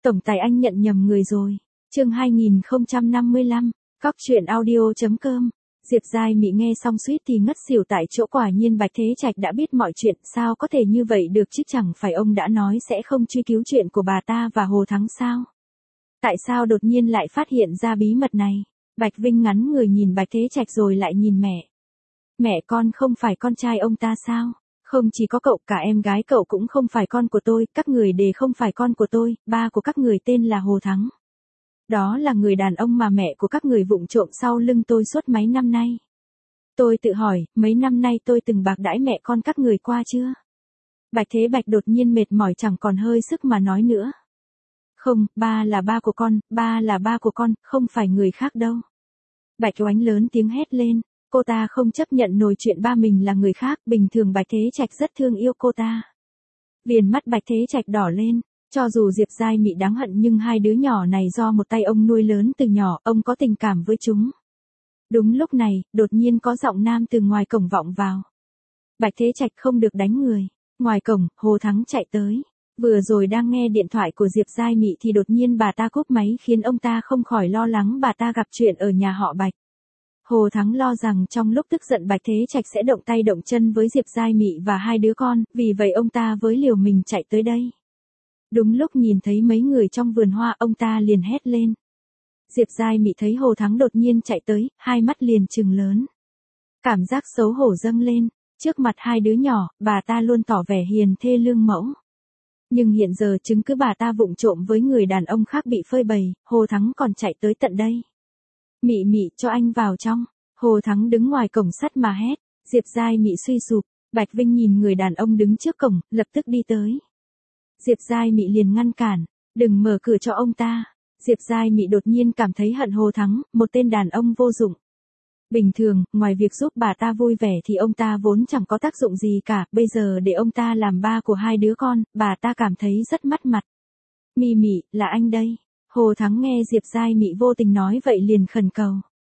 Tổng tài anh nhận nhầm người rồi. Chương 2055, Cóc truyện audio.com. Diệp Giai Mị nghe xong suýt thì ngất xỉu tại chỗ, quả nhiên Bạch Thế Trạch đã biết mọi chuyện, sao có thể như vậy được chứ, chẳng phải ông đã nói sẽ không truy cứu chuyện của bà ta và Hồ Thắng sao? Tại sao đột nhiên lại phát hiện ra bí mật này? Bạch Vinh ngắn người nhìn Bạch Thế Trạch rồi lại nhìn mẹ. Mẹ, con không phải con trai ông ta sao? Không chỉ có cậu, cả em gái cậu cũng không phải con của tôi, các người đều không phải con của tôi, ba của các người tên là Hồ Thắng. Đó là người đàn ông mà mẹ của các người vụng trộm sau lưng tôi suốt mấy năm nay. Tôi tự hỏi, mấy năm nay tôi từng bạc đãi mẹ con các người qua chưa? Bạch Thế Bạch đột nhiên mệt mỏi chẳng còn hơi sức mà nói nữa. Không, ba là ba của con, ba là ba của con, không phải người khác đâu. Bạch Oánh lớn tiếng hét lên, cô ta không chấp nhận nổi chuyện ba mình là người khác, bình thường Bạch Thế Trạch rất thương yêu cô ta. Viền mắt Bạch Thế Trạch đỏ lên, cho dù Diệp Giai Mị đáng hận nhưng hai đứa nhỏ này do một tay ông nuôi lớn từ nhỏ, ông có tình cảm với chúng. Đúng lúc này, đột nhiên có giọng nam từ ngoài cổng vọng vào. Bạch Thế Trạch không được đánh người. Ngoài cổng, Hồ Thắng chạy tới. Vừa rồi đang nghe điện thoại của Diệp Giai Mị thì đột nhiên bà ta cúp máy khiến ông ta không khỏi lo lắng bà ta gặp chuyện ở nhà họ Bạch. Hồ Thắng lo rằng trong lúc tức giận Bạch Thế Trạch sẽ động tay động chân với Diệp Giai Mị và hai đứa con, vì vậy ông ta với liều mình chạy tới đây. Đúng lúc nhìn thấy mấy người trong vườn hoa, ông ta liền hét lên. Diệp Giai Mị thấy Hồ Thắng đột nhiên chạy tới, hai mắt liền trừng lớn. Cảm giác xấu hổ dâng lên, trước mặt hai đứa nhỏ, bà ta luôn tỏ vẻ hiền thê lương mẫu. Nhưng hiện giờ chứng cứ bà ta vụng trộm với người đàn ông khác bị phơi bày, Hồ Thắng còn chạy tới tận đây. Mị Mị, cho anh vào trong. Hồ Thắng đứng ngoài cổng sắt mà hét. Diệp Giai Mị suy sụp. Bạch Vinh nhìn người đàn ông đứng trước cổng, lập tức đi tới. Diệp Giai Mị liền ngăn cản. Đừng mở cửa cho ông ta. Diệp Giai Mị đột nhiên cảm thấy hận Hồ Thắng, một tên đàn ông vô dụng. Bình thường, ngoài việc giúp bà ta vui vẻ thì ông ta vốn chẳng có tác dụng gì cả, bây giờ để ông ta làm ba của hai đứa con, bà ta cảm thấy rất mất mặt. Mị Mị, là anh đây. Hồ Thắng nghe Diệp Giai Mị vô tình nói vậy liền khẩn cầu.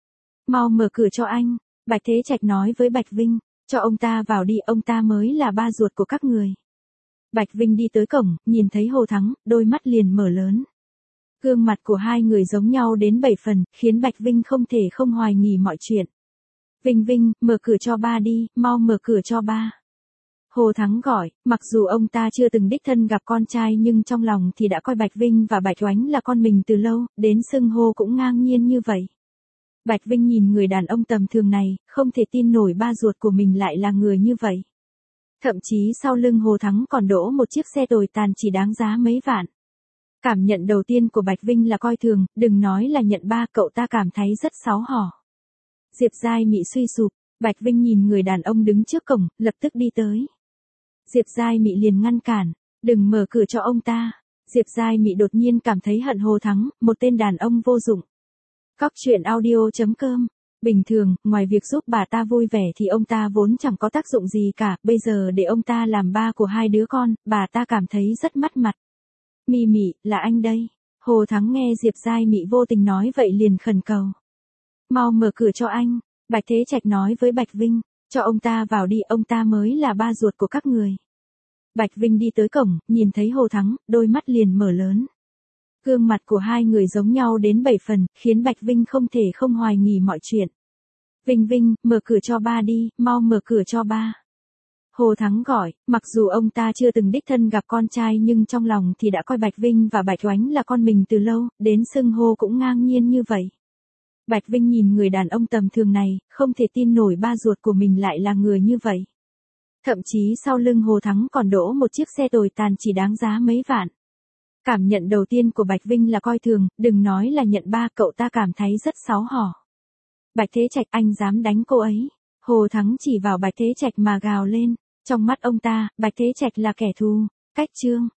Mau mở cửa cho anh. Bạch Thế Trạch nói với Bạch Vinh, cho ông ta vào đi, ông ta mới là ba ruột của các người. Bạch Vinh đi tới cổng, nhìn thấy Hồ Thắng, đôi mắt liền mở lớn. Gương mặt của hai người giống nhau đến 7 phần, khiến Bạch Vinh không thể không hoài nghi mọi chuyện. Vinh Vinh, mở cửa cho ba đi, mau mở cửa cho ba. Hồ Thắng gọi, mặc dù ông ta chưa từng đích thân gặp con trai nhưng trong lòng thì đã coi Bạch Vinh và Bạch Oánh là con mình từ lâu, đến xưng hô cũng ngang nhiên như vậy. Bạch Vinh nhìn người đàn ông tầm thường này, không thể tin nổi ba ruột của mình lại là người như vậy. Thậm chí sau lưng Hồ Thắng còn đỗ một chiếc xe tồi tàn chỉ đáng giá mấy vạn. Cảm nhận đầu tiên của Bạch Vinh là coi thường, đừng nói là nhận ba, cậu ta cảm thấy rất xấu hổ. Diệp Giai Mị suy sụp, Bạch Vinh nhìn người đàn ông đứng trước cổng, lập tức đi tới. Diệp Giai Mị liền ngăn cản, đừng mở cửa cho ông ta. Diệp Giai Mị đột nhiên cảm thấy hận Hồ Thắng, một tên đàn ông vô dụng. Cóc truyện audio.com. Bình thường, ngoài việc giúp bà ta vui vẻ thì ông ta vốn chẳng có tác dụng gì cả, bây giờ để ông ta làm ba của hai đứa con, bà ta cảm thấy rất mất mặt. Mị Mị, là anh đây. Hồ Thắng nghe Diệp Giai Mị vô tình nói vậy liền khẩn cầu. Mau mở cửa cho anh. Bạch Thế Trạch nói với Bạch Vinh, cho ông ta vào đi, ông ta mới là ba ruột của các người. Bạch Vinh đi tới cổng, nhìn thấy Hồ Thắng, đôi mắt liền mở lớn. Gương mặt của hai người giống nhau đến 7 phần, khiến Bạch Vinh không thể không hoài nghi mọi chuyện. Vinh Vinh, mở cửa cho ba đi, mau mở cửa cho ba. Hồ Thắng gọi, mặc dù ông ta chưa từng đích thân gặp con trai nhưng trong lòng thì đã coi Bạch Vinh và Bạch Oánh là con mình từ lâu, đến xưng hô cũng ngang nhiên như vậy. Bạch Vinh nhìn người đàn ông tầm thường này, không thể tin nổi ba ruột của mình lại là người như vậy. Thậm chí sau lưng Hồ Thắng còn đỗ một chiếc xe tồi tàn chỉ đáng giá mấy vạn. Cảm nhận đầu tiên của Bạch Vinh là coi thường, đừng nói là nhận ba, cậu ta cảm thấy rất xấu hổ. Bạch Thế Trạch, anh dám đánh cô ấy. Hồ Thắng chỉ vào Bạch Thế Trạch mà gào lên. Trong mắt ông ta, Bạch Thế Trạch là kẻ thù. Cách chương.